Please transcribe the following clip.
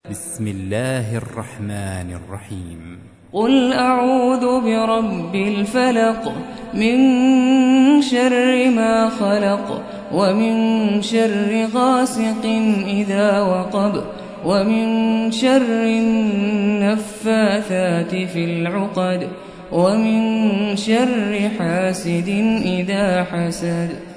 بسم الله الرحمن الرحيم قل أعوذ برب الفلق من شر ما خلق ومن شر غاسق إذا وقب ومن شر النفاثات في العقد ومن شر حاسد إذا حسد.